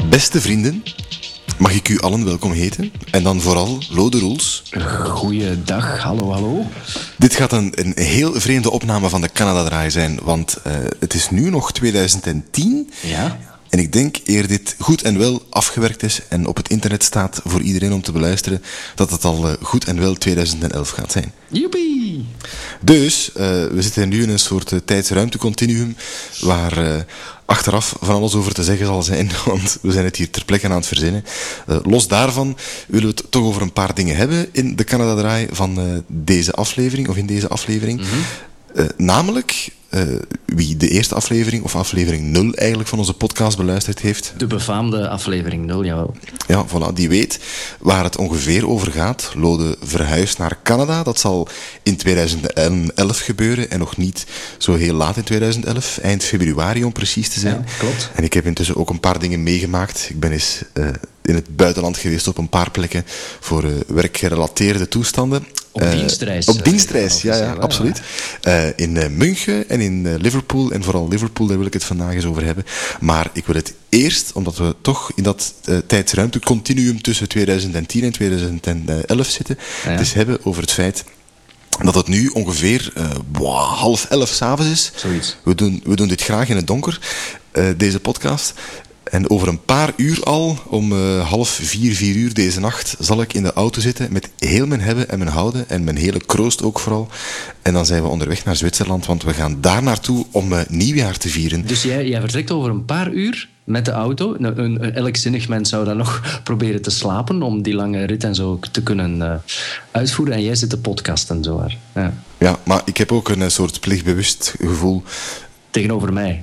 Beste vrienden, mag ik u allen welkom heten? En dan vooral Lode Roels. Goeiedag, hallo. Dit gaat een heel vreemde opname van de Canada-draai zijn, want het is nu nog 2010. Ja? En ik denk, eer dit goed en wel afgewerkt is en op het internet staat voor iedereen om te beluisteren, dat het al goed en wel 2011 gaat zijn. Joepie! Dus, we zitten nu in een soort tijdsruimtecontinuum waar achteraf van alles over te zeggen zal zijn, want we zijn het hier ter plekke aan het verzinnen. Los daarvan willen we het toch over een paar dingen hebben in de Canada-draai van deze aflevering, of in deze aflevering. Mm-hmm. Namelijk, wie de eerste aflevering, of aflevering 0 eigenlijk van onze podcast beluisterd heeft. De befaamde aflevering 0, jawel. Ja, voilà, die weet waar het ongeveer over gaat. Lode verhuist naar Canada. Dat zal in 2011 gebeuren en nog niet zo heel laat in 2011. Eind februari om precies te zijn. Ja, klopt. En ik heb intussen ook een paar dingen meegemaakt. Ik ben eens in het buitenland geweest op een paar plekken voor werkgerelateerde toestanden. Op dienstreis. Op dienstreis, ja, absoluut. In München en in Liverpool. En vooral Liverpool, daar wil ik het vandaag eens over hebben. Maar ik wil het eerst, omdat we toch in dat tijdsruimtecontinuum tussen 2010 en 2011 zitten, dus hebben over het feit dat het nu ongeveer 10:30 s'avonds is. Zoiets. We doen dit graag in het donker, deze podcast. En over een paar uur al, om 3:30 deze nacht, zal ik in de auto zitten met heel mijn hebben en mijn houden en mijn hele kroost ook vooral. En dan zijn we onderweg naar Zwitserland, want we gaan daar naartoe om nieuwjaar te vieren. Dus jij vertrekt over een paar uur met de auto. Elk zinnig mens zou dan nog proberen te slapen om die lange rit en zo te kunnen uitvoeren. En jij zit te podcasten zo. Ja, maar ik heb ook een soort plichtbewust gevoel. Tegenover mij.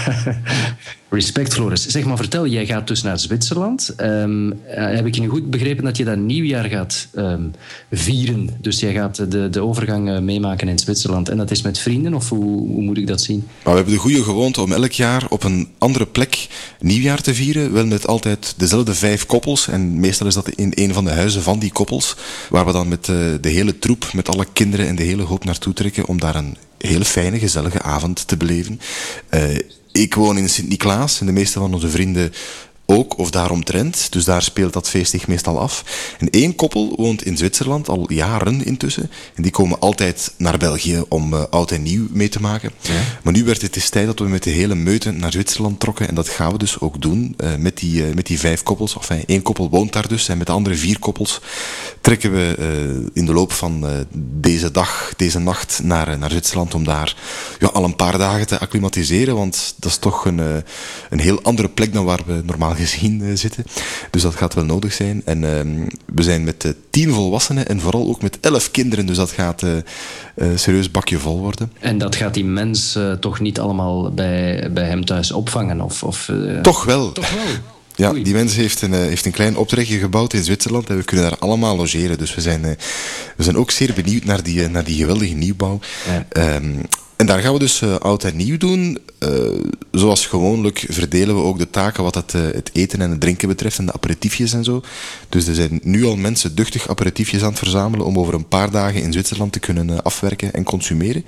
Respect, Floris. Zeg maar, vertel, jij gaat dus naar Zwitserland. Heb ik je nu goed begrepen dat je dat nieuwjaar gaat vieren? Dus jij gaat de overgang meemaken in Zwitserland. En dat is met vrienden, of hoe moet ik dat zien? Maar we hebben de goede gewoonte om elk jaar op een andere plek nieuwjaar te vieren. Wel met altijd dezelfde 5 koppels. En meestal is dat in een van de huizen van die koppels. Waar we dan met de hele troep, met alle kinderen en de hele hoop naartoe trekken om daar een hele fijne, gezellige avond te beleven. Ik woon in Sint-Niklaas en de meeste van onze vrienden ook, of daaromtrent. Dus daar speelt dat feest zich meestal af. En 1 koppel woont in Zwitserland, al jaren intussen. En die komen altijd naar België om oud en nieuw mee te maken. Ja. Maar nu werd het eens tijd dat we met de hele meute naar Zwitserland trokken. En dat gaan we dus ook doen met die 5 koppels. Enfin, 1 koppel woont daar dus. En met de andere 4 koppels trekken we in de loop van deze nacht naar Zwitserland. Om daar al een paar dagen te acclimatiseren. Want dat is toch een heel andere plek dan waar we normaal gezien zitten. Dus dat gaat wel nodig zijn. En we zijn met 10 volwassenen en vooral ook met 11 kinderen. Dus dat gaat een serieus bakje vol worden. En dat gaat die mens toch niet allemaal bij hem thuis opvangen? Toch wel. Toch wel? Ja, Oei. die mens heeft een klein optrekje gebouwd in Zwitserland en we kunnen daar allemaal logeren. Dus we zijn ook zeer benieuwd naar die geweldige nieuwbouw. Ja. En daar gaan we dus oud en nieuw doen. Zoals gewoonlijk verdelen we ook de taken wat het eten en het drinken betreft en de aperitiefjes en zo. Dus er zijn nu al mensen duchtig aperitiefjes aan het verzamelen om over een paar dagen in Zwitserland te kunnen afwerken en consumeren.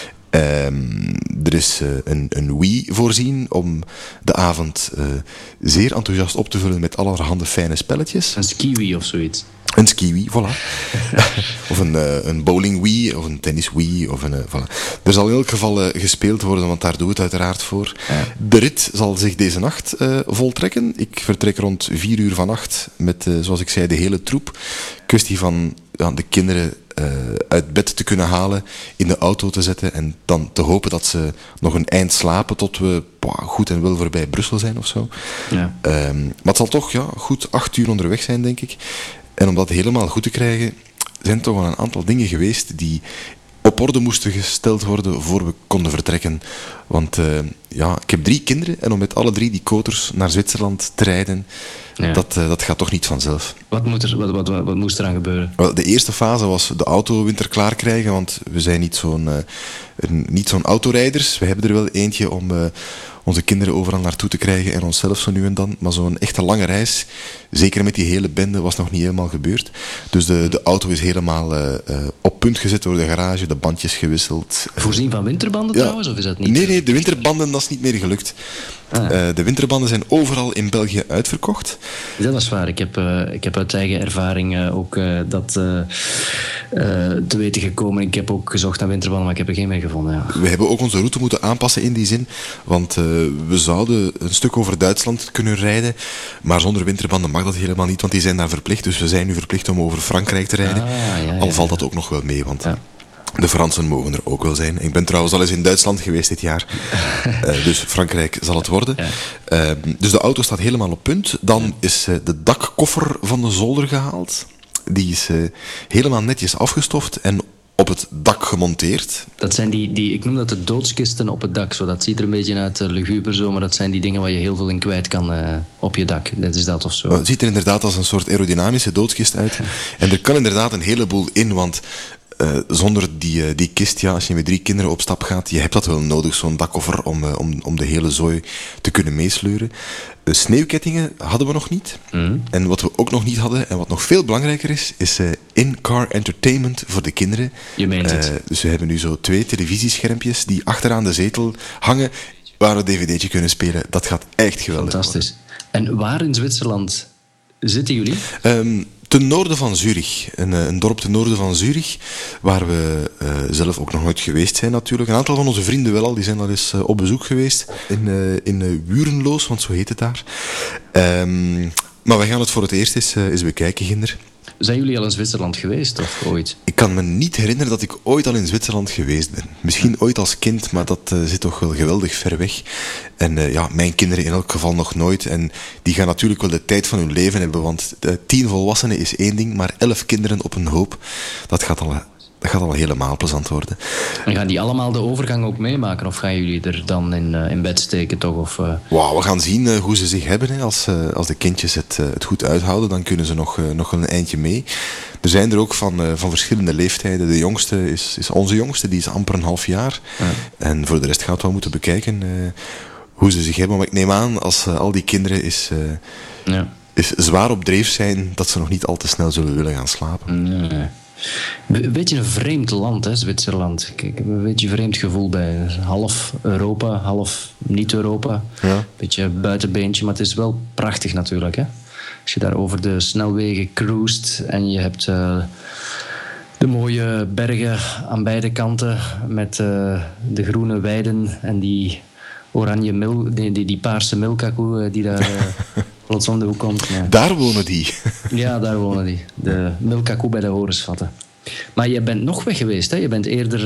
Er is een Wii voorzien om de avond zeer enthousiast op te vullen met allerhande fijne spelletjes. Een ski-Wii of zoiets. Een ski-Wii, voilà. Of een bowling-Wii, of een tennis-Wii. Voilà. Er zal in elk geval gespeeld worden, want daar doen we het uiteraard voor. Ja. De rit zal zich deze nacht voltrekken. Ik vertrek rond 4:00 vannacht met, zoals ik zei, de hele troep. Kwestie van de kinderen uit bed te kunnen halen, in de auto te zetten en dan te hopen dat ze nog een eind slapen tot we goed en wel voorbij Brussel zijn of zo. Ja. Maar het zal toch goed 8 uur onderweg zijn, denk ik. En om dat helemaal goed te krijgen, zijn toch wel een aantal dingen geweest die op orde moesten gesteld worden voor we konden vertrekken. Want ik heb 3 kinderen en om met alle 3 die koters naar Zwitserland te rijden, dat gaat toch niet vanzelf. Wat moest er aan gebeuren? Wel, de eerste fase was de auto winterklaar krijgen, want we zijn niet zo'n autorijders. We hebben er wel eentje om onze kinderen overal naartoe te krijgen en onszelf zo nu en dan. Maar zo'n echte lange reis, zeker met die hele bende, was nog niet helemaal gebeurd. Dus de auto is helemaal op punt gezet door de garage, de bandjes gewisseld. Voorzien van winterbanden trouwens, of is dat niet? Nee, Nee, de winterbanden, dat is niet meer gelukt. De winterbanden zijn overal in België uitverkocht. Ja, dat is waar. Ik heb uit eigen ervaring ook dat te weten gekomen. Ik heb ook gezocht naar winterbanden, maar ik heb er geen meer gevonden. Ja. We hebben ook onze route moeten aanpassen in die zin. Want we zouden een stuk over Duitsland kunnen rijden. Maar zonder winterbanden mag dat helemaal niet, want die zijn daar verplicht. Dus we zijn nu verplicht om over Frankrijk te rijden. Al valt dat ook nog wel mee, want... Ja. De Fransen mogen er ook wel zijn. Ik ben trouwens al eens in Duitsland geweest dit jaar. Dus Frankrijk zal het worden. Ja. Dus de auto staat helemaal op punt. Dan is de dakkoffer van de zolder gehaald. Die is helemaal netjes afgestoft en op het dak gemonteerd. Dat zijn die ik noem dat de doodskisten op het dak. Zo. Dat ziet er een beetje uit luguber zo, maar dat zijn die dingen waar je heel veel in kwijt kan op je dak. Dat is dat of zo. Het ziet er inderdaad als een soort aerodynamische doodskist uit. En er kan inderdaad een heleboel in, want... zonder die kist, ja, als je met 3 kinderen op stap gaat, je hebt dat wel nodig, zo'n dakkoffer, om de hele zooi te kunnen meesleuren. Sneeuwkettingen hadden we nog niet. En wat we ook nog niet hadden, en wat nog veel belangrijker is in-car entertainment voor de kinderen. Je meent het. Dus we hebben nu zo 2 televisieschermpjes die achteraan de zetel hangen, waar we een dvd'tje kunnen spelen. Dat gaat echt geweldig. Fantastisch. En waar in Zwitserland zitten jullie? Ten noorden van Zurich. Een dorp ten noorden van Zurich, waar we zelf ook nog nooit geweest zijn natuurlijk. Een aantal van onze vrienden wel al, die zijn al eens op bezoek geweest. In Wurenloos, want zo heet het daar. Maar wij gaan het voor het eerst eens bekijken, Ginder. Zijn jullie al in Zwitserland geweest, of ooit? Ik kan me niet herinneren dat ik ooit al in Zwitserland geweest ben. Misschien ooit als kind, maar dat zit toch wel geweldig ver weg. En mijn kinderen in elk geval nog nooit. En die gaan natuurlijk wel de tijd van hun leven hebben, want 10 volwassenen is 1 ding, maar 11 kinderen op een hoop, dat gaat al helemaal plezant worden. En gaan die allemaal de overgang ook meemaken? Of gaan jullie er dan in bed steken toch? Of, we gaan zien hoe ze zich hebben. Hè. Als de kindjes het goed uithouden, dan kunnen ze nog een eindje mee. Er zijn er ook van verschillende leeftijden. De jongste is onze jongste, die is amper een half jaar. Ja. En voor de rest gaan we wel moeten bekijken hoe ze zich hebben. Maar ik neem aan, als al die kinderen is zwaar op dreef zijn, dat ze nog niet al te snel zullen willen gaan slapen. Nee. Een beetje een vreemd land, hè, Zwitserland. Ik heb een beetje een vreemd gevoel bij. Half Europa, half niet-Europa. Ja. Beetje buitenbeentje, maar het is wel prachtig natuurlijk. Hè? Als je daar over de snelwegen cruist en je hebt de mooie bergen aan beide kanten met de groene weiden en die oranje die paarse milkakoe die daar... plots om de hoek komt. Ja. Daar wonen die. Ja, daar wonen die. De milkakoe bij de horensvatten. Maar je bent nog weg geweest, hè? Je bent eerder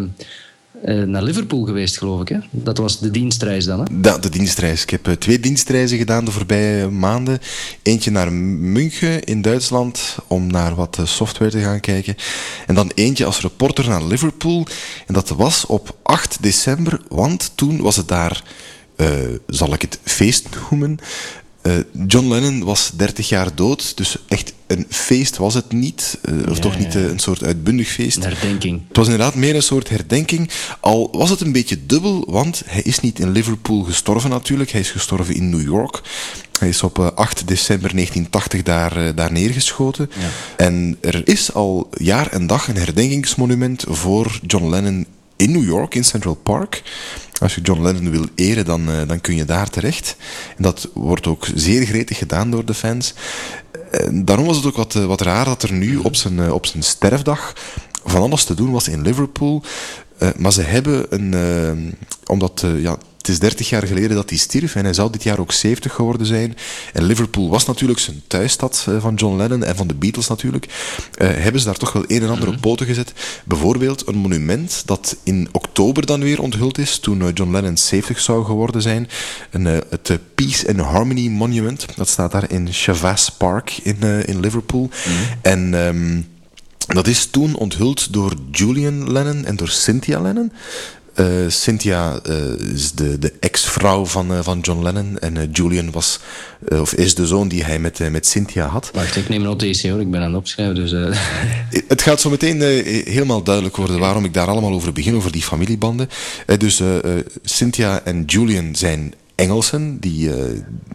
naar Liverpool geweest, geloof ik, hè? Dat was de dienstreis dan, hè? Ja, de dienstreis. Ik heb 2 dienstreizen gedaan de voorbije maanden. Eentje naar München in Duitsland, om naar wat software te gaan kijken. En dan eentje als reporter naar Liverpool. En dat was op 8 december, want toen was het daar, zal ik het feest noemen... John Lennon was 30 jaar dood, dus echt een feest was het niet. Of toch niet een soort uitbundig feest. Een herdenking. Het was inderdaad meer een soort herdenking. Al was het een beetje dubbel, want hij is niet in Liverpool gestorven natuurlijk. Hij is gestorven in New York. Hij is op 8 december 1980 daar neergeschoten. Ja. En er is al jaar en dag een herdenkingsmonument voor John Lennon in New York, in Central Park. Als je John Lennon wil eren, dan kun je daar terecht. En dat wordt ook zeer gretig gedaan door de fans. Daarom was het ook wat raar dat er nu op zijn sterfdag van alles te doen was in Liverpool. Maar ze hebben omdat... het is 30 jaar geleden dat hij stierf en hij zou dit jaar ook 70 geworden zijn. En Liverpool was natuurlijk zijn thuisstad van John Lennon en van de Beatles natuurlijk. Hebben ze daar toch wel een en ander op poten gezet. Bijvoorbeeld een monument dat in oktober dan weer onthuld is, toen John Lennon 70 zou geworden zijn. Het Peace and Harmony Monument. Dat staat daar in Chavas Park in Liverpool. En dat is toen onthuld door Julian Lennon en door Cynthia Lennon. Cynthia is de ex-vrouw van John Lennon. En Julian is de zoon die hij met Cynthia had. Wacht, ik neem een notitie hoor, ik ben aan het opschrijven. Dus, Het gaat zo meteen helemaal duidelijk worden waarom ik daar allemaal over begin, over die familiebanden. Dus Cynthia en Julian zijn Engelsen, die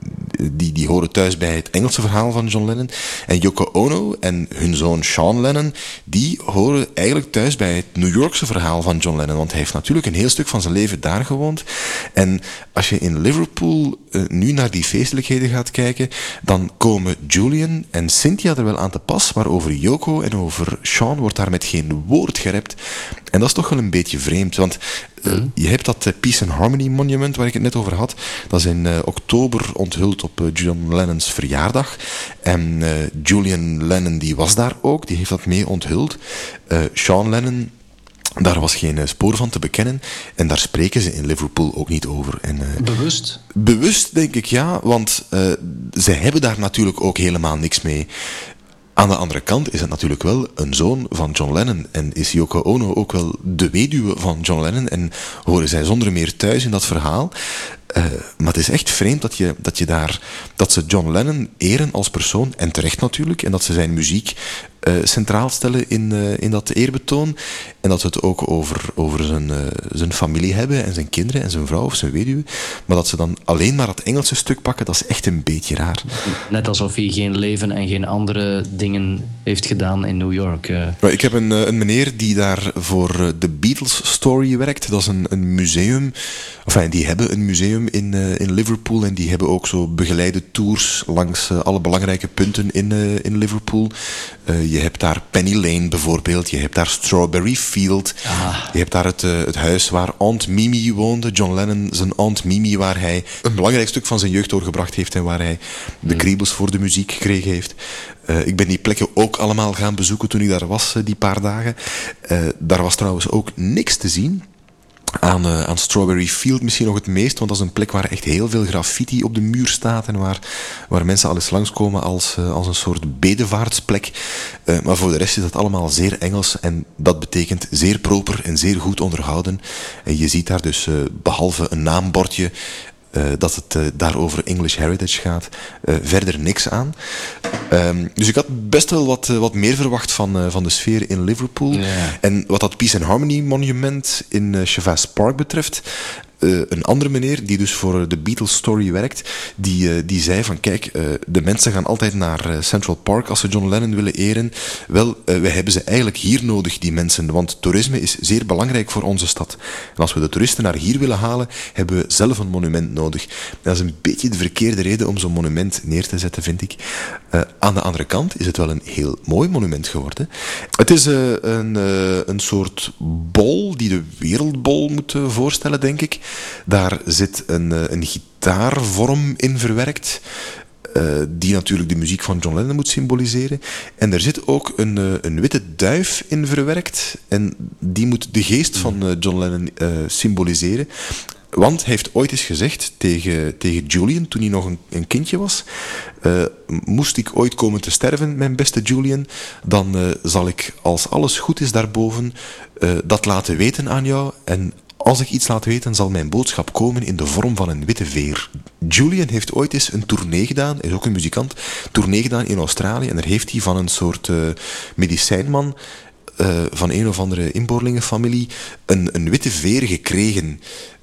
die horen thuis bij het Engelse verhaal van John Lennon. En Yoko Ono en hun zoon Sean Lennon, die horen eigenlijk thuis bij het New Yorkse verhaal van John Lennon. Want hij heeft natuurlijk een heel stuk van zijn leven daar gewoond. En als je in Liverpool nu naar die feestelijkheden gaat kijken, dan komen Julian en Cynthia er wel aan te pas, maar over Yoko en over Sean wordt daar met geen woord gerept. En dat is toch wel een beetje vreemd, want je hebt dat Peace and Harmony monument waar ik het net over had. Dat is in oktober onthuld op John Lennon's verjaardag. En Julian Lennon die was daar ook, die heeft dat mee onthuld. Sean Lennon, daar was geen spoor van te bekennen. En daar spreken ze in Liverpool ook niet over. En, bewust? Bewust, denk ik, ja. Want ze hebben daar natuurlijk ook helemaal niks mee. Aan de andere kant is het natuurlijk wel een zoon van John Lennon. En is Yoko Ono ook wel de weduwe van John Lennon. En horen zij zonder meer thuis in dat verhaal. Maar het is echt vreemd dat ze John Lennon eren als persoon. En terecht natuurlijk. En dat ze zijn muziek centraal stellen in dat eerbetoon. En dat ze het ook over zijn familie hebben. En zijn kinderen en zijn vrouw of zijn weduwe. Maar dat ze dan alleen maar het Engelse stuk pakken, dat is echt een beetje raar. Net alsof hij geen leven en geen andere dingen heeft gedaan in New York. Ik heb een meneer die daar voor de Beatles Story werkt. Dat is een museum. Enfin, die hebben een museum in Liverpool. En die hebben ook zo begeleide tours langs alle belangrijke punten in Liverpool. Je hebt daar Penny Lane bijvoorbeeld. Je hebt daar Strawberry Field. Je hebt daar het huis waar Aunt Mimi woonde. John Lennon, zijn Aunt Mimi, waar hij een belangrijk stuk van zijn jeugd doorgebracht heeft en waar hij de kriebels voor de muziek gekregen heeft. Ik ben die plekken ook allemaal gaan bezoeken toen ik daar was, die paar dagen. Daar was trouwens ook niks te zien. Aan Strawberry Field misschien nog het meest, want dat is een plek waar echt heel veel graffiti op de muur staat en waar mensen al eens langskomen als een soort bedevaartsplek. Maar voor de rest is dat allemaal zeer Engels en dat betekent zeer proper en zeer goed onderhouden. En je ziet daar dus, behalve een naambordje, dat het daarover English Heritage gaat, verder niks aan. Dus ik had best wel wat meer verwacht van de sfeer in Liverpool. Ja. En wat dat Peace and Harmony monument in Chavez Park betreft, een andere meneer die dus voor de Beatles Story werkt, die zei van kijk, de mensen gaan altijd naar Central Park als ze John Lennon willen eren. Wel, we hebben ze eigenlijk hier nodig, die mensen, want toerisme is zeer belangrijk voor onze stad. En als we de toeristen naar hier willen halen, hebben we zelf een monument nodig. Dat is een beetje de verkeerde reden om zo'n monument neer te zetten, vind ik. Aan de andere kant is het wel een heel mooi monument geworden. Het is een soort bol die de wereldbol moet voorstellen, denk ik. Daar zit een gitaarvorm in verwerkt, die natuurlijk de muziek van John Lennon moet symboliseren. En er zit ook een witte duif in verwerkt. En die moet de geest van John Lennon symboliseren. Want hij heeft ooit eens gezegd tegen Julian, toen hij nog een kindje was, moest ik ooit komen te sterven, mijn beste Julian, dan zal ik, als alles goed is daarboven, dat laten weten aan jou. En als ik iets laat weten, zal mijn boodschap komen in de vorm van een witte veer. Julian heeft ooit eens een tournee gedaan, hij is ook een muzikant, tournee gedaan in Australië. En daar heeft hij van een soort medicijnman van een of andere inboorlingenfamilie een witte veer gekregen.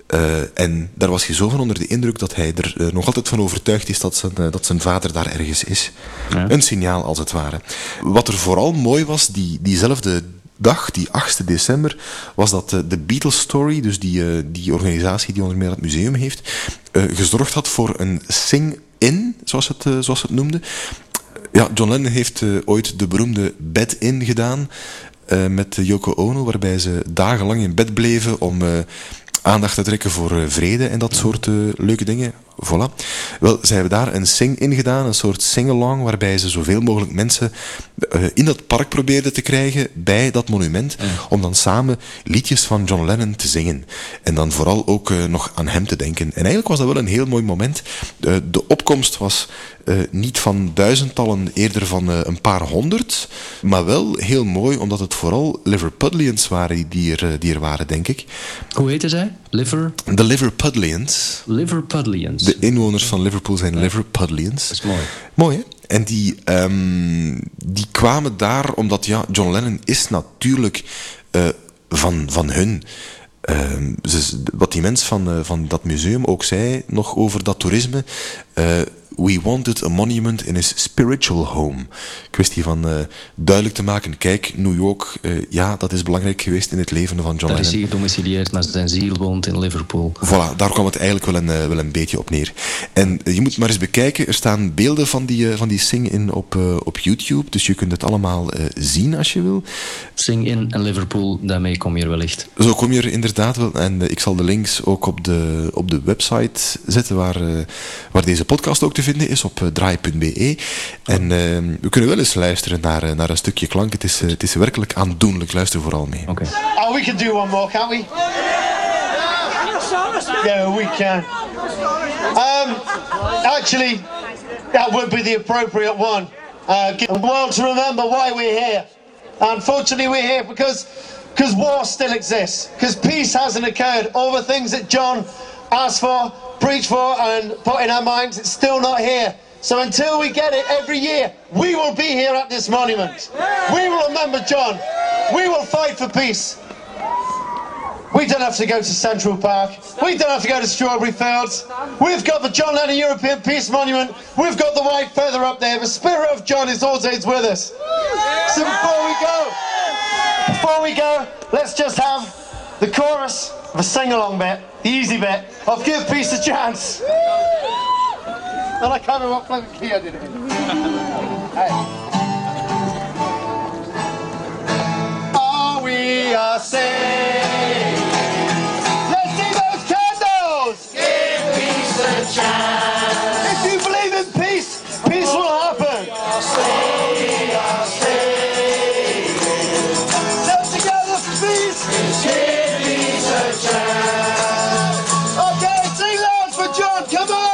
En daar was hij zo van onder de indruk dat hij er nog altijd van overtuigd is dat zijn vader daar ergens is. Ja. Een signaal, als het ware. Wat er vooral mooi was, diezelfde dag, die 8 december, was dat de Beatles Story, dus die organisatie die onder meer het museum heeft, gezorgd had voor een sing-in, zoals het noemde. Ja, John Lennon heeft ooit de beroemde bed-in gedaan met Yoko Ono, waarbij ze dagenlang in bed bleven om aandacht te trekken voor vrede en dat soort leuke dingen. Voilà. Wel, zij hebben daar een sing-in gedaan, een soort sing-along, waarbij ze zoveel mogelijk mensen in dat park probeerden te krijgen bij dat monument, om dan samen liedjes van John Lennon te zingen. En dan vooral ook nog aan hem te denken. En eigenlijk was dat wel een heel mooi moment. De opkomst was niet van duizendtallen, eerder van een paar honderd, maar wel heel mooi, omdat het vooral Liverpudlians waren die er waren, denk ik. Hoe heten zij? De Liverpudlians. Liverpudlians. De inwoners van Liverpool zijn Liverpudlians. Dat is mooi. Mooi, hè? En die kwamen daar omdat, ja, John Lennon is natuurlijk van hun. Wat die mens van dat museum ook zei, nog over dat toerisme. We wanted a monument in his spiritual home. Kwestie van duidelijk te maken, kijk, New York, ja, dat is belangrijk geweest in het leven van John Lennon. Daar is hij gedomicileerd, maar zijn ziel woont in Liverpool. Voilà, daar kwam het eigenlijk wel een beetje op neer. En je moet maar eens bekijken, er staan beelden van die sing-in op YouTube, dus je kunt het allemaal zien als je wil. Sing-in en Liverpool, daarmee kom je er wellicht. Zo kom je er inderdaad wel, en ik zal de links ook op de website zetten waar deze podcast ook te vinden is, op draai.be. En we kunnen wel eens luisteren naar een stukje klank. Het is werkelijk aandoenlijk. Luister vooral mee. Okay. Oh, we can do one more, can't we? Yeah, we can. Actually, that would be the appropriate one. Give the world to remember why we're here. Unfortunately, we're here because war still exists. Because peace hasn't occurred. All the things that John asked for, preached for, and put in our minds, it's still not here. So until we get it every year, we will be here at this monument. We will remember John. We will fight for peace. We don't have to go to Central Park. We don't have to go to Strawberry Fields. We've got the John Lennon European Peace Monument. We've got the white feather up there. The spirit of John is always with us. So before we go, let's just have the chorus, the sing-along bit, the easy bit of Give Peace a Chance. And I can't remember what play the key I did it. Hey. Oh, we are saved. Let's see those candles. Give peace a chance. If you believe in peace, peace will happen. We are saved. Let's together for peace. Give peace a chance. Okay, sing loud for John. Come on.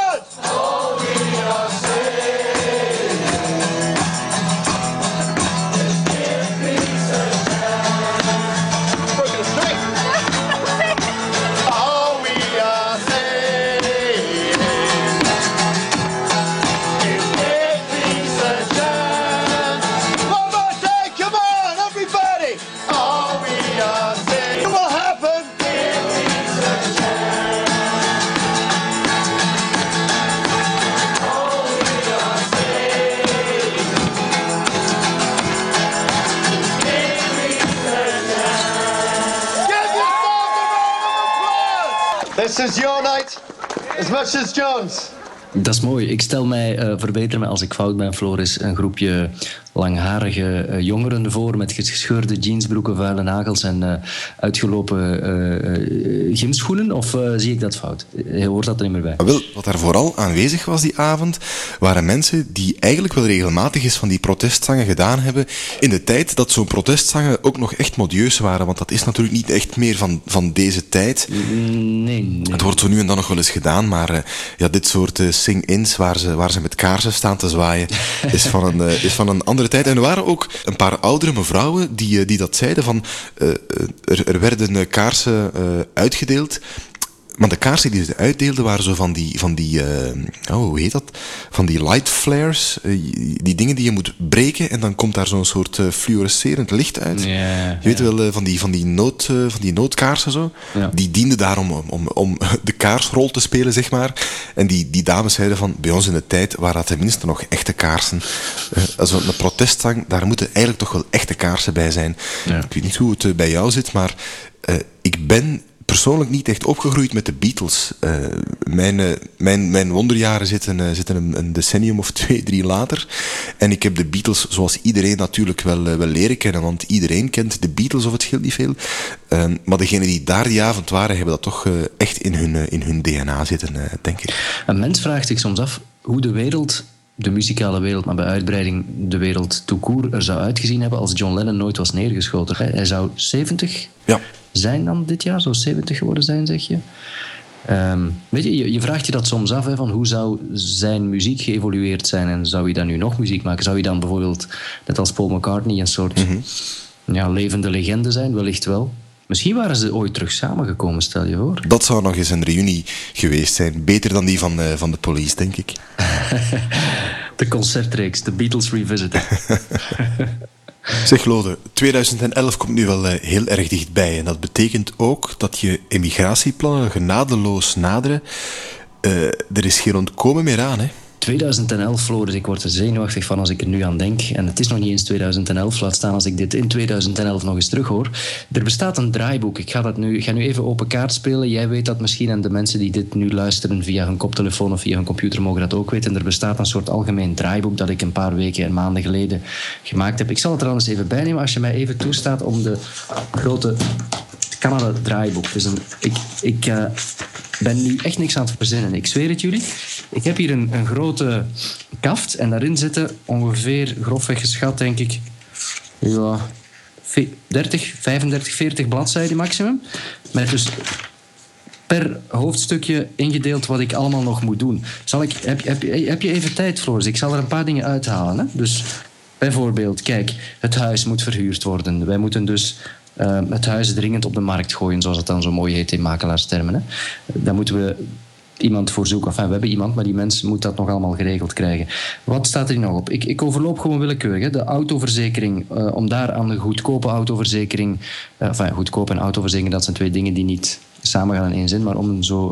This is your night, as much as John's. Dat is mooi. Ik stel mij, verbeter me als ik fout ben, Floris, een groepje langharige jongeren voor met gescheurde jeansbroeken, vuile nagels en uitgelopen gymschoenen? Of zie ik dat fout? Hoort dat er niet meer bij? Wel, wat daar vooral aanwezig was die avond, waren mensen die eigenlijk wel regelmatig eens van die protestzangen gedaan hebben in de tijd dat zo'n protestzangen ook nog echt modieus waren, want dat is natuurlijk niet echt meer van deze tijd. Nee. Het wordt zo nu en dan nog wel eens gedaan, maar ja, dit soort sing-ins waar ze met kaarsen staan te zwaaien, is van een andere tijd. En er waren ook een paar oudere mevrouwen die dat zeiden van er werden kaarsen uitgedeeld. Maar de kaarsen die ze uitdeelden waren zo van die hoe heet dat? Van die light flares, die dingen die je moet breken en dan komt daar zo'n soort fluorescerend licht uit. Je weet wel, van die noodkaarsen zo. Ja. Die dienden daarom om de kaarsrol te spelen, zeg maar. En die dames zeiden van, bij ons in de tijd waren dat tenminste nog echte kaarsen. Also een protestzang, daar moeten eigenlijk toch wel echte kaarsen bij zijn. Ja. Ik weet niet hoe het bij jou zit, maar ik ben persoonlijk niet echt opgegroeid met de Beatles. Mijn wonderjaren zitten een decennium of 2, 3 later. En ik heb de Beatles zoals iedereen natuurlijk wel leren kennen, want iedereen kent de Beatles of het scheelt niet veel. Maar degenen die daar die avond waren, hebben dat toch echt in hun DNA zitten, denk ik. Een mens vraagt zich soms af hoe de wereld, de muzikale wereld, maar bij uitbreiding de wereld tout court, er zou uitgezien hebben als John Lennon nooit was neergeschoten. Hij zou 70 zijn dan dit jaar, zou 70 geworden zijn, zeg je. Weet je vraagt je dat soms af, hè, van hoe zou zijn muziek geëvolueerd zijn en zou hij dan nu nog muziek maken? Zou hij dan bijvoorbeeld, net als Paul McCartney, een soort levende legende zijn? Wellicht wel. Misschien waren ze ooit terug samengekomen, stel je voor. Dat zou nog eens een reunie geweest zijn. Beter dan die van de Police, denk ik. De concertreeks, de Beatles Revisited. Zeg Lode, 2011 komt nu wel heel erg dichtbij. En dat betekent ook dat je emigratieplannen genadeloos naderen. Er is geen ontkomen meer aan, hè? 2011, Floris, ik word er zenuwachtig van als ik er nu aan denk. En het is nog niet eens 2011, laat staan als ik dit in 2011 nog eens terughoor. Er bestaat een draaiboek. Ik ga nu even open kaart spelen. Jij weet dat misschien en de mensen die dit nu luisteren via hun koptelefoon of via hun computer mogen dat ook weten. Er bestaat een soort algemeen draaiboek dat ik een paar weken en maanden geleden gemaakt heb. Ik zal het er anders even bij nemen als je mij even toestaat om de grote Canada draaiboek. Dus ik ben nu echt niks aan het verzinnen. Ik zweer het jullie. Ik heb hier een grote kaft en daarin zitten ongeveer, grofweg geschat, denk ik, 30, 35, 40 bladzijden maximum. Met dus per hoofdstukje ingedeeld wat ik allemaal nog moet doen. Heb je even tijd, Floris? Ik zal er een paar dingen uithalen. Hè? Dus bijvoorbeeld, kijk, het huis moet verhuurd worden. Wij moeten dus het huis dringend op de markt gooien, zoals het dan zo mooi heet in makelaarstermen. Hè. Daar moeten we iemand voor zoeken. Enfin, we hebben iemand, maar die mens moet dat nog allemaal geregeld krijgen. Wat staat er hier nog op? Ik overloop gewoon willekeurig. Hè. De autoverzekering, om daar aan de goedkope autoverzekering... goedkoop en autoverzekering, dat zijn twee dingen die niet samengaan in één zin, maar om een zo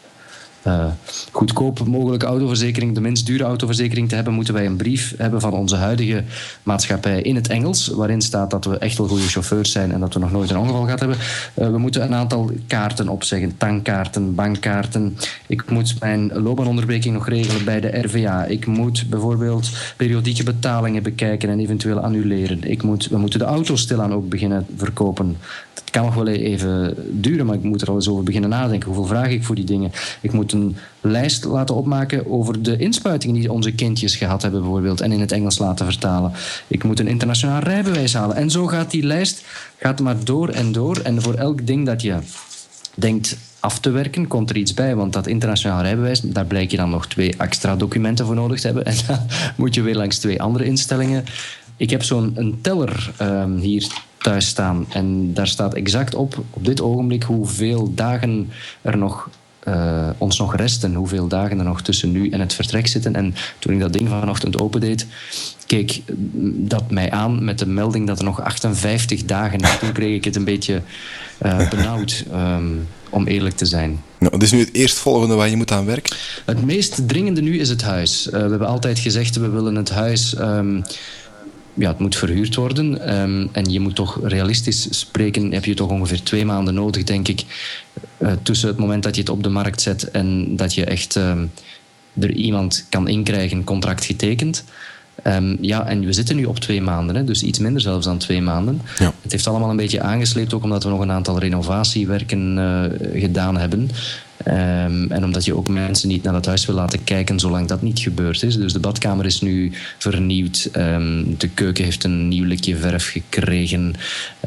goedkoop mogelijke autoverzekering, de minst dure autoverzekering te hebben, moeten wij een brief hebben van onze huidige maatschappij in het Engels, waarin staat dat we echt wel goede chauffeurs zijn en dat we nog nooit een ongeval gehad hebben. We moeten een aantal kaarten opzeggen, tankkaarten, bankkaarten. Ik moet mijn loopbaanonderbreking nog regelen bij de RVA. Ik moet bijvoorbeeld periodieke betalingen bekijken en eventueel annuleren. We moeten de auto stilaan ook beginnen verkopen. Het kan nog wel even duren, maar ik moet er al eens over beginnen nadenken. Hoeveel vraag ik voor die dingen? Ik moet een lijst laten opmaken over de inspuitingen die onze kindjes gehad hebben bijvoorbeeld en in het Engels laten vertalen. Ik moet een internationaal rijbewijs halen. En zo gaat die lijst maar door en door. En voor elk ding dat je denkt af te werken, komt er iets bij. Want dat internationaal rijbewijs, daar blijk je dan nog 2 extra documenten voor nodig te hebben. En dan moet je weer langs 2 andere instellingen. Ik heb zo'n teller hier thuis staan. En daar staat exact op dit ogenblik, hoeveel dagen er nog ons nog resten. Hoeveel dagen er nog tussen nu en het vertrek zitten. En toen ik dat ding vanochtend opendeed, keek dat mij aan met de melding dat er nog 58 dagen... Toen kreeg ik het een beetje benauwd, om eerlijk te zijn. Nou, wat is nu het eerstvolgende waar je moet aan werken? Het meest dringende nu is het huis. We hebben altijd gezegd, we willen het huis... het moet verhuurd worden. En je moet toch realistisch spreken, heb je toch ongeveer 2 maanden nodig, denk ik, tussen het moment dat je het op de markt zet en dat je echt er iemand kan inkrijgen, contract getekend. En we zitten nu op 2 maanden, hè, dus iets minder zelfs dan 2 maanden. Ja. Het heeft allemaal een beetje aangesleept, ook omdat we nog een aantal renovatiewerken gedaan hebben. En omdat je ook mensen niet naar het huis wil laten kijken zolang dat niet gebeurd is. Dus de badkamer is nu vernieuwd. De keuken heeft een nieuw likje verf gekregen.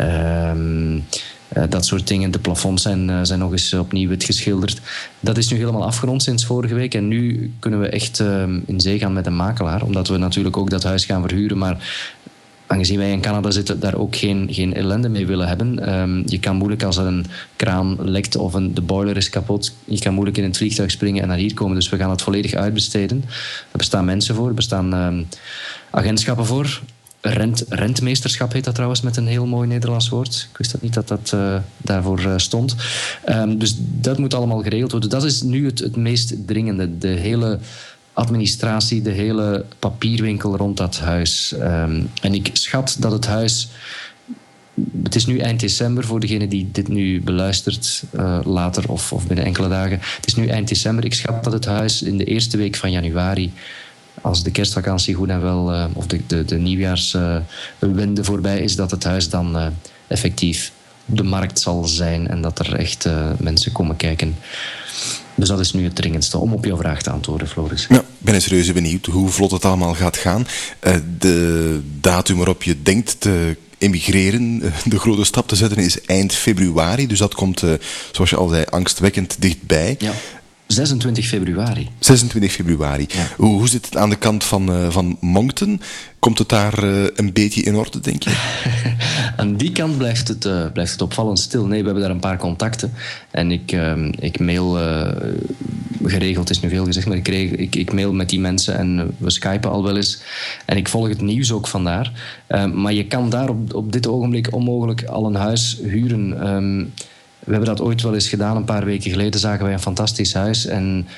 Dat soort dingen. De plafonds zijn nog eens opnieuw wit geschilderd. Dat is nu helemaal afgerond sinds vorige week. En nu kunnen we echt in zee gaan met een makelaar. Omdat we natuurlijk ook dat huis gaan verhuren. Maar aangezien wij in Canada zitten, daar ook geen ellende mee willen hebben. Je kan moeilijk, als er een kraan lekt of de boiler is kapot, je kan moeilijk in het vliegtuig springen en naar hier komen. Dus we gaan het volledig uitbesteden. Er bestaan mensen voor, er bestaan agentschappen voor. Rentmeesterschap heet dat trouwens, met een heel mooi Nederlands woord. Ik wist dat niet dat daarvoor stond. Dus dat moet allemaal geregeld worden. Dat is nu het meest dringende. De hele administratie, de hele papierwinkel rond dat huis. En ik schat dat het huis... Het is nu eind december, voor degene die dit nu beluistert, later of binnen enkele dagen. Het is nu eind december. Ik schat dat het huis in de eerste week van januari, als de kerstvakantie goed en wel, of de nieuwjaarswende voorbij is, dat het huis dan effectief op de markt zal zijn en dat er echt mensen komen kijken. Dus dat is nu het dringendste, om op jouw vraag te antwoorden, Floris. Ja, ik ben serieus benieuwd hoe vlot het allemaal gaat gaan. De datum waarop je denkt te emigreren, de grote stap te zetten, is eind februari. Dus dat komt, zoals je al zei, angstwekkend dichtbij. Ja. 26 februari. 26 februari. Ja. Hoe zit het aan de kant van Moncton? Komt het daar een beetje in orde, denk je? Aan die kant blijft het opvallend stil. Nee, we hebben daar een paar contacten. En ik mail, geregeld is nu veel gezegd, maar ik mail met die mensen en we skypen al wel eens. En ik volg het nieuws ook vandaar. Maar je kan daar op dit ogenblik onmogelijk al een huis huren. We hebben dat ooit wel eens gedaan, een paar weken geleden zagen wij een fantastisch huis. En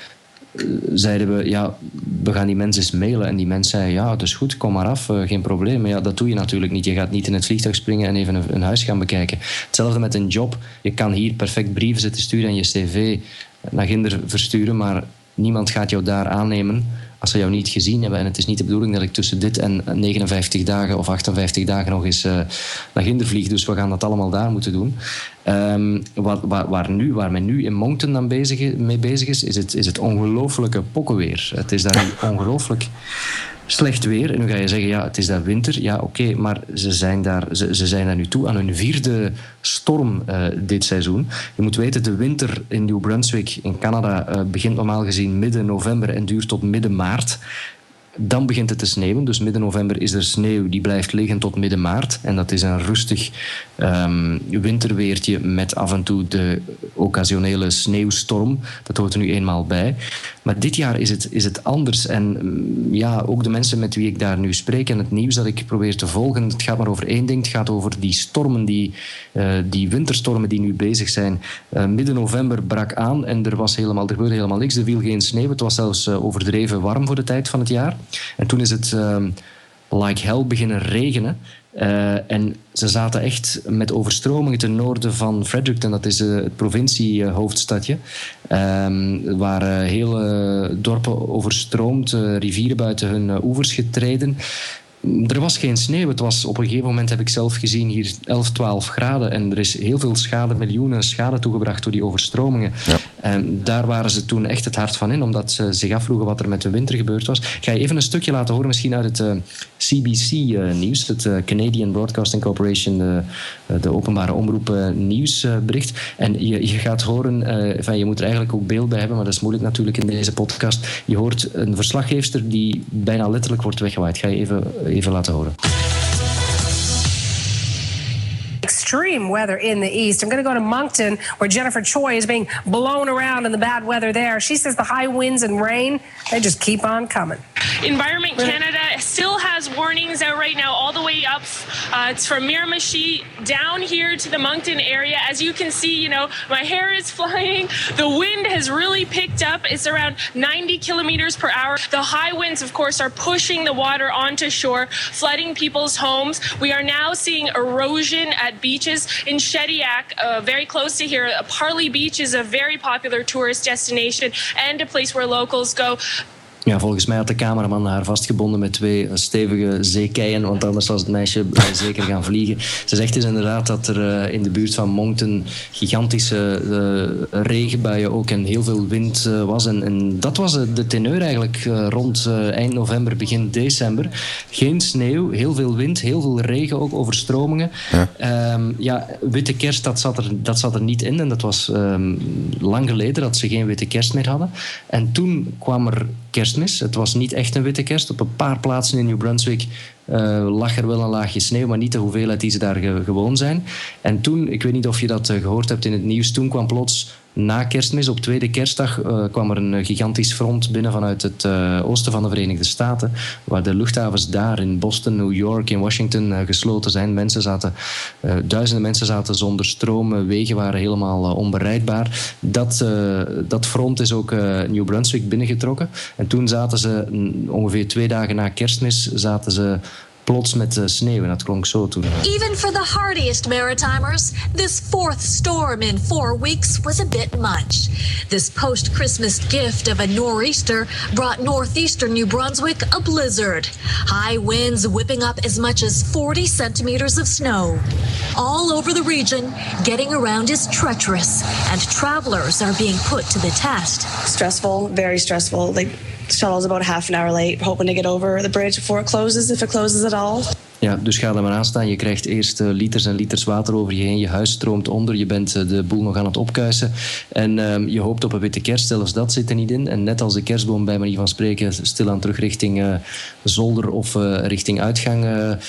zeiden we, ja, we gaan die mensen eens mailen. En die mens zei, ja, dat is goed, kom maar af, geen probleem. Maar ja, dat doe je natuurlijk niet. Je gaat niet in het vliegtuig springen en even een huis gaan bekijken. Hetzelfde met een job. Je kan hier perfect brieven zitten sturen en je cv naar ginder versturen, maar niemand gaat jou daar aannemen als ze jou niet gezien hebben. En het is niet de bedoeling dat ik tussen dit en 59 dagen of 58 dagen nog eens naar ginder vlieg. Dus we gaan dat allemaal daar moeten doen. Waar men nu in Moncton dan mee bezig is het ongelooflijke pokkenweer. Het is daar nu ongelooflijk slecht weer. En nu ga je zeggen, ja, het is daar winter. Ja, oké, maar ze zijn daar nu toe aan hun 4e storm dit seizoen. Je moet weten, de winter in New Brunswick in Canada begint normaal gezien midden november en duurt tot midden maart. Dan begint het te sneeuwen. Dus midden november is er sneeuw. Die blijft liggen tot midden maart. En dat is een rustig winterweertje met af en toe de occasionele sneeuwstorm. Dat hoort er nu eenmaal bij. Maar dit jaar is het anders. En ja, ook de mensen met wie ik daar nu spreek en het nieuws dat ik probeer te volgen, het gaat maar over één ding. Het gaat over die stormen, die winterstormen die nu bezig zijn. Midden november brak aan en er gebeurde helemaal niks. Er viel geen sneeuw. Het was zelfs overdreven warm voor de tijd van het jaar. En toen is het like hell beginnen regenen. En ze zaten echt met overstromingen ten noorden van Fredericton. Dat is het provinciehoofdstadje. Waar hele dorpen overstroomd, rivieren buiten hun oevers getreden. Er was geen sneeuw. Het was op een gegeven moment, heb ik zelf gezien, hier 11, 12 graden. En er is heel veel schade, miljoenen schade toegebracht door die overstromingen. Ja. En daar waren ze toen echt het hart van in, omdat ze zich afvroegen wat er met de winter gebeurd was. Ik ga je even een stukje laten horen, misschien uit het CBC-nieuws, het Canadian Broadcasting Corporation, de openbare omroep nieuwsbericht. En je gaat horen, je moet er eigenlijk ook beeld bij hebben, maar dat is moeilijk natuurlijk in deze podcast. Je hoort een verslaggeefster die bijna letterlijk wordt weggewaaid. Ik ga je even laten horen. Extreme weather in the east. I'm going to go to Moncton, where Jennifer Choi is being blown around in the bad weather there. She says the high winds and rain, they just keep on coming. Environment Canada still has warnings out right now all the way up. It's from Miramichi down here to the Moncton area. As you can see, my hair is flying. The wind has really picked up. It's around 90 kilometers per hour. The high winds, of course, are pushing the water onto shore, flooding people's homes. We are now seeing erosion at beaches in Shediac, very close to here. Parley Beach is a very popular tourist destination and a place where locals go. Ja, volgens mij had de cameraman haar vastgebonden met 2 stevige zeekeien, want anders was het meisje zeker gaan vliegen. Ze zegt dus inderdaad dat er in de buurt van Moncton gigantische regenbuien ook en heel veel wind was. En dat was de teneur eigenlijk rond eind november, begin december. Geen sneeuw, heel veel wind, heel veel regen, ook overstromingen. Ja. Witte kerst, dat zat er niet in. En dat was lang geleden dat ze geen witte kerst meer hadden. En toen kwam er kerstmis. Het was niet echt een witte kerst. Op een paar plaatsen in New Brunswick lag er wel een laagje sneeuw, maar niet de hoeveelheid die ze daar gewoon zijn. En toen, ik weet niet of je dat gehoord hebt in het nieuws, toen kwam plots na kerstmis, op tweede kerstdag, kwam er een gigantisch front binnen vanuit het oosten van de Verenigde Staten, waar de luchthavens daar in Boston, New York, in Washington gesloten zijn. Duizenden mensen zaten zonder stroom, wegen waren helemaal onbereikbaar. Dat front is ook New Brunswick binnengetrokken. En toen zaten ze, ongeveer 2 dagen na kerstmis, plots met sneeuw. En dat klonk zo toen. Even for the hardiest Maritimers, this 4th storm in 4 weeks was a bit much. This post-Christmas gift of a nor'easter brought northeastern New Brunswick a blizzard. High winds whipping up as much as 40 centimeters of snow. All over the region, getting around is treacherous, and travelers are being put to the test. Stressful, very stressful. The shuttle's about half an hour late. We're hoping to get over the bridge before it closes, if it closes at all. Ja, dus ga er maar aan staan. Je krijgt eerst liters en liters water over je heen. Je huis stroomt onder. Je bent de boel nog aan het opkuisen. En je hoopt op een witte kerst. Zelfs dat zit er niet in. En net als de kerstboom bij manier van spreken stilaan terug richting zolder of richting uitgang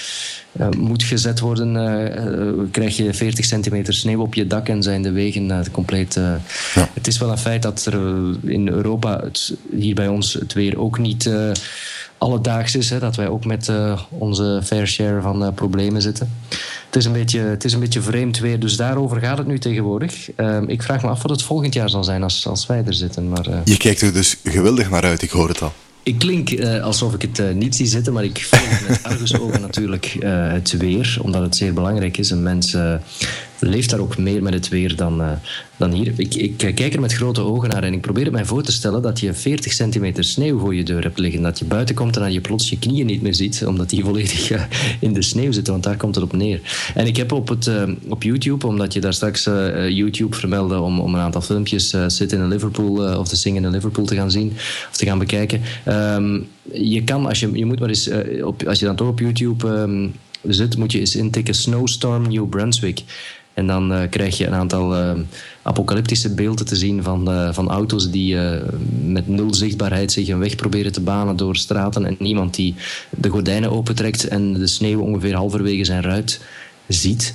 moet gezet worden, krijg je 40 centimeter sneeuw op je dak en zijn de wegen compleet... Ja. Het is wel een feit dat er in Europa, hier bij ons, het weer ook niet alledaags is. Hè, dat wij ook met onze fair share van problemen zitten. Het is een beetje vreemd weer, dus daarover gaat het nu tegenwoordig. Ik vraag me af wat het volgend jaar zal zijn als wij er zitten. Maar, Je kijkt er dus geweldig naar uit, ik hoor het al. Ik klink alsof ik het niet zie zitten, maar ik volg met argusogen natuurlijk het weer, omdat het zeer belangrijk is. Een mens leeft daar ook meer met het weer dan hier. Ik kijk er met grote ogen naar en ik probeer het mij voor te stellen dat je 40 centimeter sneeuw voor je deur hebt liggen. Dat je buiten komt en dat je plots je knieën niet meer ziet, omdat die volledig in de sneeuw zitten, want daar komt het op neer. En ik heb op YouTube, omdat je daar straks YouTube vermeldde om een aantal filmpjes Sit in Liverpool of The Sing in Liverpool te gaan zien of te gaan bekijken. Je kan, je moet maar eens, als je dan toch op YouTube zit, moet je eens intikken Snowstorm New Brunswick. En dan krijg je een aantal apocalyptische beelden te zien van auto's die met nul zichtbaarheid zich een weg proberen te banen door straten. En iemand die de gordijnen opentrekt en de sneeuw ongeveer halverwege zijn ruit ziet.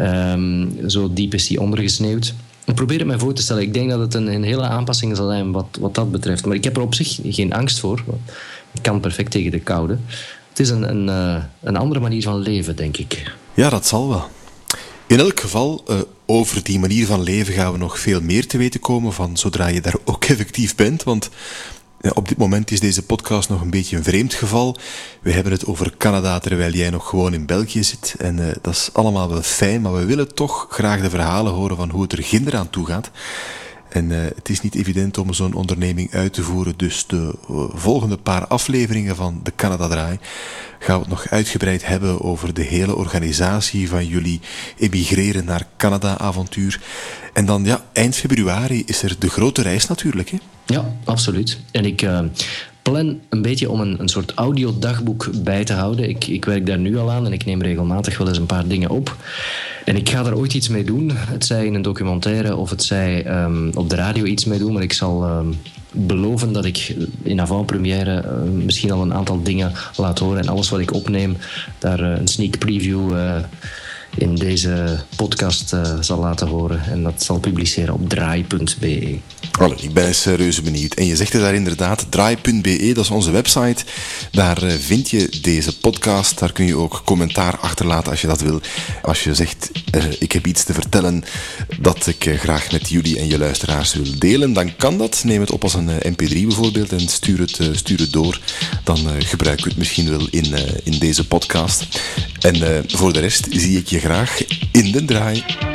Zo diep is die ondergesneeuwd. Ik probeer het mij voor te stellen. Ik denk dat het een hele aanpassing zal zijn wat dat betreft. Maar ik heb er op zich geen angst voor. Ik kan perfect tegen de koude. Het is een andere manier van leven, denk ik. Ja, dat zal wel. In elk geval, over die manier van leven gaan we nog veel meer te weten komen van zodra je daar ook effectief bent. Want op dit moment is deze podcast nog een beetje een vreemd geval. We hebben het over Canada terwijl jij nog gewoon in België zit. En dat is allemaal wel fijn, maar we willen toch graag de verhalen horen van hoe het er ginder aan toe gaat. En het is niet evident om zo'n onderneming uit te voeren. Dus de volgende paar afleveringen van de Canada Draai gaan we het nog uitgebreid hebben over de hele organisatie van jullie emigreren naar Canada-avontuur. En dan, eind februari is er de grote reis natuurlijk, hè? Ja, absoluut. En ik plan een beetje om een soort audiodagboek bij te houden. Ik werk daar nu al aan en ik neem regelmatig wel eens een paar dingen op. En ik ga daar ooit iets mee doen. Het zij in een documentaire of het zij op de radio iets mee doen. Maar ik zal beloven dat ik in avant-première misschien al een aantal dingen laat horen. En alles wat ik opneem, daar een sneak preview in deze podcast zal laten horen. En dat zal publiceren op draai.be. Ik ben eens reuze benieuwd. En je zegt het daar inderdaad, draai.be, dat is onze website. Daar vind je deze podcast. Daar kun je ook commentaar achterlaten als je dat wil. Als je zegt, ik heb iets te vertellen dat ik graag met jullie en je luisteraars wil delen, dan kan dat. Neem het op als een mp3 bijvoorbeeld en stuur het door. Dan gebruiken we het misschien wel in deze podcast. En voor de rest zie ik je graag in de draai.